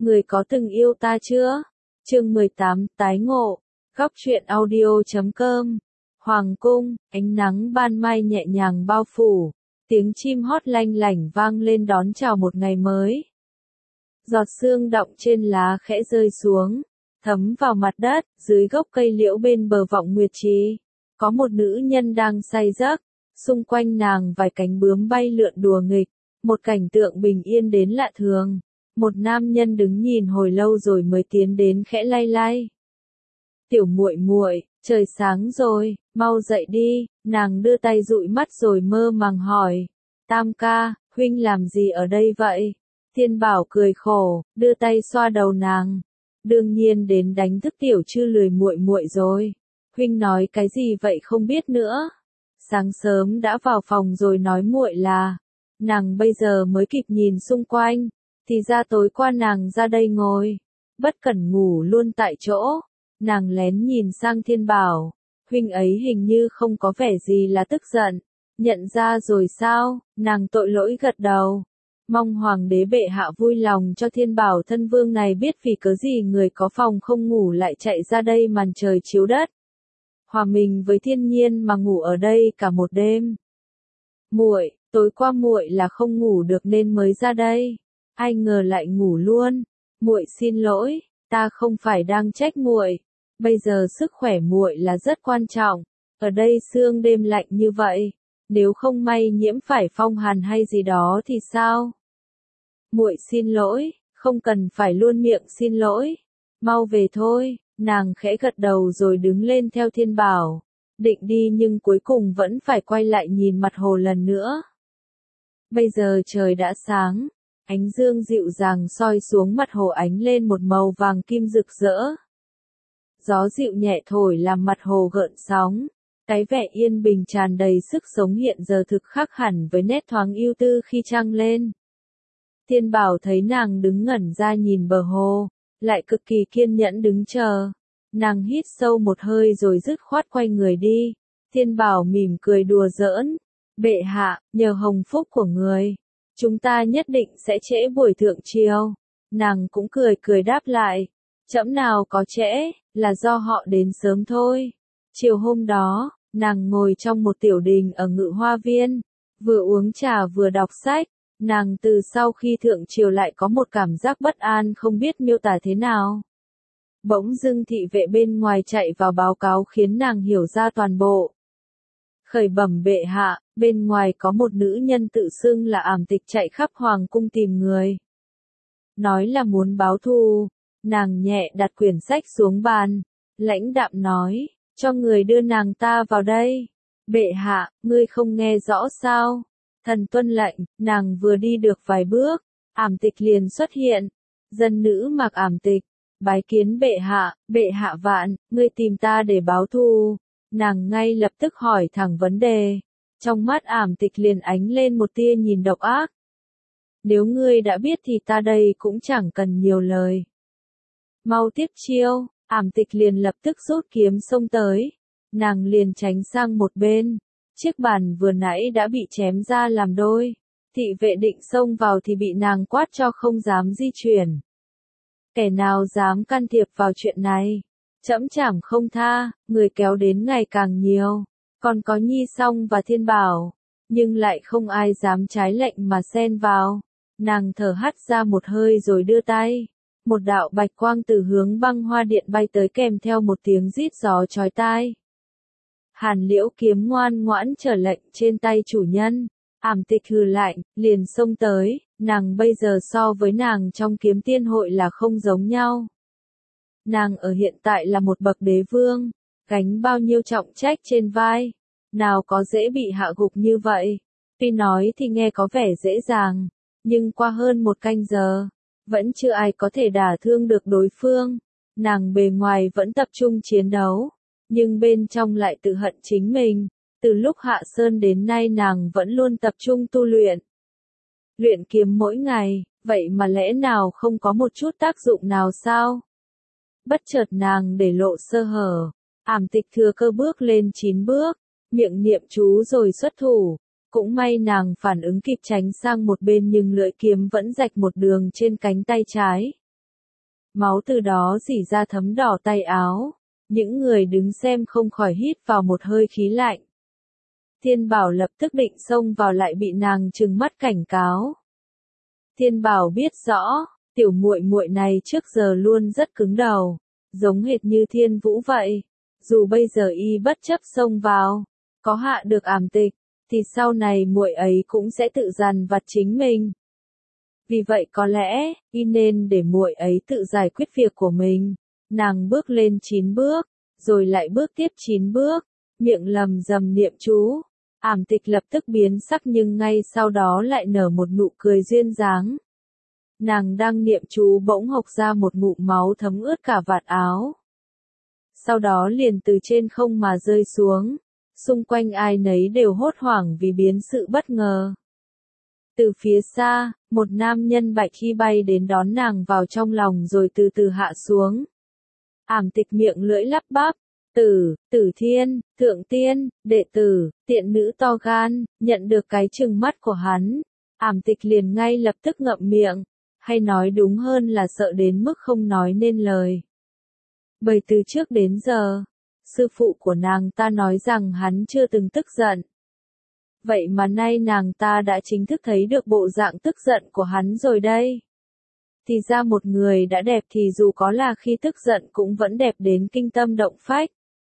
Người có từng yêu ta chưa? Chương 18, tái ngộ. Góc truyện audio.com. Hoàng cung, ánh nắng ban mai nhẹ nhàng bao phủ, tiếng chim hót lanh lảnh vang lên đón chào một ngày mới. Giọt sương đọng trên lá khẽ rơi xuống, thấm vào mặt đất, dưới gốc cây liễu bên bờ vọng nguyệt trì. Có một nữ nhân đang say giấc, xung quanh nàng vài cánh bướm bay lượn đùa nghịch, một cảnh tượng bình yên đến lạ thường. Một nam nhân đứng nhìn hồi lâu rồi mới tiến đến khẽ lay lay. Tiểu muội muội, trời sáng rồi, mau dậy đi, nàng đưa tay dụi mắt rồi mơ màng hỏi. Tam ca, huynh làm gì ở đây vậy? Thiên Bảo cười khổ, đưa tay xoa đầu nàng. Đương nhiên đến đánh thức tiểu chư lười muội muội rồi. Huynh nói cái gì vậy không biết nữa. Sáng sớm đã vào phòng rồi nói muội là. Nàng bây giờ mới kịp nhìn xung quanh, thì ra tối qua nàng ra đây ngồi, bất cẩn ngủ luôn tại chỗ. Nàng lén nhìn sang Thiên Bảo, huynh ấy hình như không có vẻ gì là tức giận. Nhận ra rồi sao? Nàng tội lỗi gật đầu. Mong hoàng đế bệ hạ vui lòng cho Thiên Bảo thân vương này biết vì cớ gì người có phòng không ngủ lại chạy ra đây màn trời chiếu đất. Hòa mình với thiên nhiên mà ngủ ở đây cả một đêm. Muội, tối qua muội là không ngủ được nên mới ra đây. Ai ngờ lại ngủ luôn. Muội xin lỗi, ta không phải đang trách muội. Bây giờ sức khỏe muội là rất quan trọng. Ở đây sương đêm lạnh như vậy, nếu không may nhiễm phải phong hàn hay gì đó thì sao? Muội xin lỗi, không cần phải luôn miệng xin lỗi. Mau về thôi. Nàng khẽ gật đầu rồi đứng lên theo Thiên Bảo. Định đi nhưng cuối cùng vẫn phải quay lại nhìn mặt hồ lần nữa. Bây giờ trời đã sáng. Ánh dương dịu dàng soi xuống mặt hồ ánh lên một màu vàng kim rực rỡ. Gió dịu nhẹ thổi làm mặt hồ gợn sóng. Cái vẻ yên bình tràn đầy sức sống hiện giờ thực khác hẳn với nét thoáng ưu tư khi trăng lên. Thiên Bảo thấy nàng đứng ngẩn ra nhìn bờ hồ, lại cực kỳ kiên nhẫn đứng chờ. Nàng hít sâu một hơi rồi dứt khoát quay người đi. Thiên Bảo mỉm cười đùa giỡn. Bệ hạ, nhờ hồng phúc của người, chúng ta nhất định sẽ trễ buổi thượng triều. Nàng cũng cười cười đáp lại. Trẫm nào có trễ, là do họ đến sớm thôi. Chiều hôm đó, nàng ngồi trong một tiểu đình ở Ngự Hoa Viên, vừa uống trà vừa đọc sách. Nàng từ sau khi thượng triều lại có một cảm giác bất an không biết miêu tả thế nào. Bỗng dưng thị vệ bên ngoài chạy vào báo cáo khiến nàng hiểu ra toàn bộ. Khởi bẩm bệ hạ, bên ngoài có một nữ nhân tự xưng là Ảm Tịch chạy khắp hoàng cung tìm người. Nói là muốn báo thù. Nàng nhẹ đặt quyển sách xuống bàn, lãnh đạm nói, cho người đưa nàng ta vào đây. Bệ hạ, ngươi không nghe rõ sao? Thần tuân lệnh. Nàng vừa đi được vài bước, Ảm Tịch liền xuất hiện. Dân nữ mặc Ảm Tịch, bái kiến bệ hạ vạn, ngươi tìm ta để báo thù. Nàng ngay lập tức hỏi thẳng vấn đề. Trong mắt Ảm Tịch liền ánh lên một tia nhìn độc ác. Nếu ngươi đã biết thì ta đây cũng chẳng cần nhiều lời. Mau tiếp chiêu. Ảm Tịch liền lập tức rút kiếm xông tới. Nàng liền tránh sang một bên. Chiếc bàn vừa nãy đã bị chém ra làm đôi. Thị vệ định xông vào thì bị nàng quát cho không dám di chuyển. Kẻ nào dám can thiệp vào chuyện này, trẫm trảm không tha. Người kéo đến ngày càng nhiều, còn có Nhi Song và Thiên Bảo, nhưng lại không ai dám trái lệnh mà xen vào. Nàng thở hắt ra một hơi rồi đưa tay. Một đạo bạch quang từ hướng Băng Hoa Điện bay tới kèm theo một tiếng rít gió chói tai. Hàn Liễu kiếm ngoan ngoãn trở lệnh trên tay chủ nhân. Ảm Tịch hừ lạnh, liền xông tới. Nàng bây giờ so với nàng trong kiếm tiên hội là không giống nhau. Nàng ở hiện tại là một bậc đế vương, gánh bao nhiêu trọng trách trên vai. Nào có dễ bị hạ gục như vậy. Tuy nói thì nghe có vẻ dễ dàng, nhưng qua hơn một canh giờ, vẫn chưa ai có thể đả thương được đối phương. Nàng bề ngoài vẫn tập trung chiến đấu, nhưng bên trong lại tự hận chính mình. Từ lúc hạ sơn đến nay nàng vẫn luôn tập trung tu luyện. Luyện kiếm mỗi ngày, vậy mà lẽ nào không có một chút tác dụng nào sao? Bất chợt nàng để lộ sơ hở. Ảm Tịch thừa cơ bước lên 9 bước, miệng niệm chú rồi xuất thủ. Cũng may nàng phản ứng kịp tránh sang một bên nhưng lưỡi kiếm vẫn rạch một đường trên cánh tay trái. máu từ đó rỉ ra thấm đỏ tay áo. Những người đứng xem không khỏi hít vào một hơi khí lạnh. Thiên Bảo lập tức định xông vào lại bị nàng trừng mắt cảnh cáo. Thiên Bảo biết rõ, tiểu muội muội này trước giờ luôn rất cứng đầu, giống hệt như Thiên Vũ vậy. Dù bây giờ y bất chấp xông vào, có hạ được Ảm Tịch, thì sau này muội ấy cũng sẽ tự dằn vặt chính mình. Vì vậy có lẽ, y nên để muội ấy tự giải quyết việc của mình. Nàng bước lên 9 bước, rồi lại bước tiếp 9 bước, miệng lầm rầm niệm chú. Ảm Tịch lập tức biến sắc nhưng ngay sau đó lại nở một nụ cười duyên dáng. Nàng đang niệm chú bỗng hộc ra một ngụm máu thấm ướt cả vạt áo. Sau đó liền từ trên không mà rơi xuống. Xung quanh ai nấy đều hốt hoảng vì biến sự bất ngờ. Từ phía xa, một nam nhân bạch khi bay đến đón nàng vào trong lòng rồi từ từ hạ xuống. Ảm Tịch miệng lưỡi lắp bắp. Tử Thiên, Thượng Tiên, đệ tử, tiện nữ to gan, nhận được cái trừng mắt của hắn. Ảm Tịch liền ngay lập tức ngậm miệng, hay nói đúng hơn là sợ đến mức không nói nên lời. Bởi từ trước đến giờ, sư phụ của nàng ta nói rằng hắn chưa từng tức giận. Vậy mà nay nàng ta đã chính thức thấy được bộ dạng tức giận của hắn rồi đây. Thì ra một người đã đẹp thì dù có là khi tức giận cũng vẫn đẹp đến kinh tâm động phách.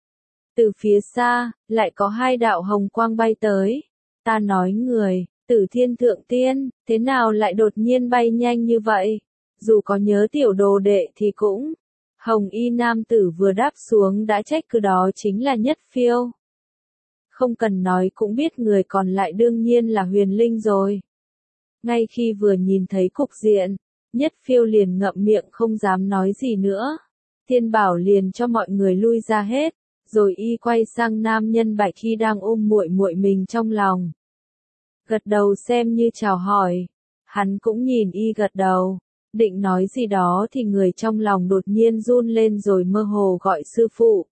Từ phía xa, lại có hai đạo hồng quang bay tới. Ta nói người, Tử Thiên Thượng Tiên, thế nào lại đột nhiên bay nhanh như vậy? Dù có nhớ tiểu đồ đệ thì cũng. Hồng y nam tử vừa đáp xuống đã trách cứ đó chính là Nhất Phiêu. Không cần nói cũng biết người còn lại đương nhiên là Huyền Linh rồi. Ngay khi vừa nhìn thấy cục diện, Nhất Phiêu liền ngậm miệng không dám nói gì nữa. Thiên Bảo liền cho mọi người lui ra hết, rồi y quay sang nam nhân bạch khi đang ôm muội muội mình trong lòng. Gật đầu xem như chào hỏi. Hắn cũng nhìn y gật đầu, định nói gì đó thì người trong lòng đột nhiên run lên rồi mơ hồ gọi sư phụ.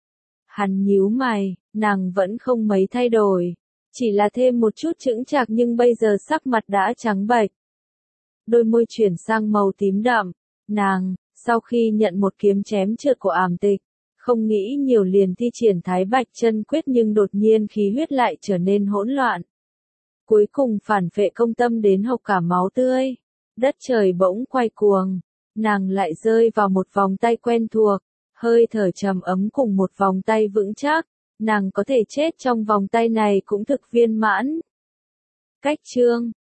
Hắn nhíu mày, nàng vẫn không mấy thay đổi, chỉ là thêm một chút chững chạc nhưng bây giờ sắc mặt đã trắng bệch. Đôi môi chuyển sang màu tím đậm, nàng, sau khi nhận một kiếm chém trượt của Ảm Tịch, không nghĩ nhiều liền thi triển Thái Bạch Chân Quyết nhưng đột nhiên khí huyết lại trở nên hỗn loạn. Cuối cùng phản phệ công tâm đến hộc cả máu tươi. Đất trời bỗng quay cuồng, nàng lại rơi vào một vòng tay quen thuộc, hơi thở trầm ấm cùng một vòng tay vững chắc, nàng có thể chết trong vòng tay này cũng thực viên mãn. Cách chương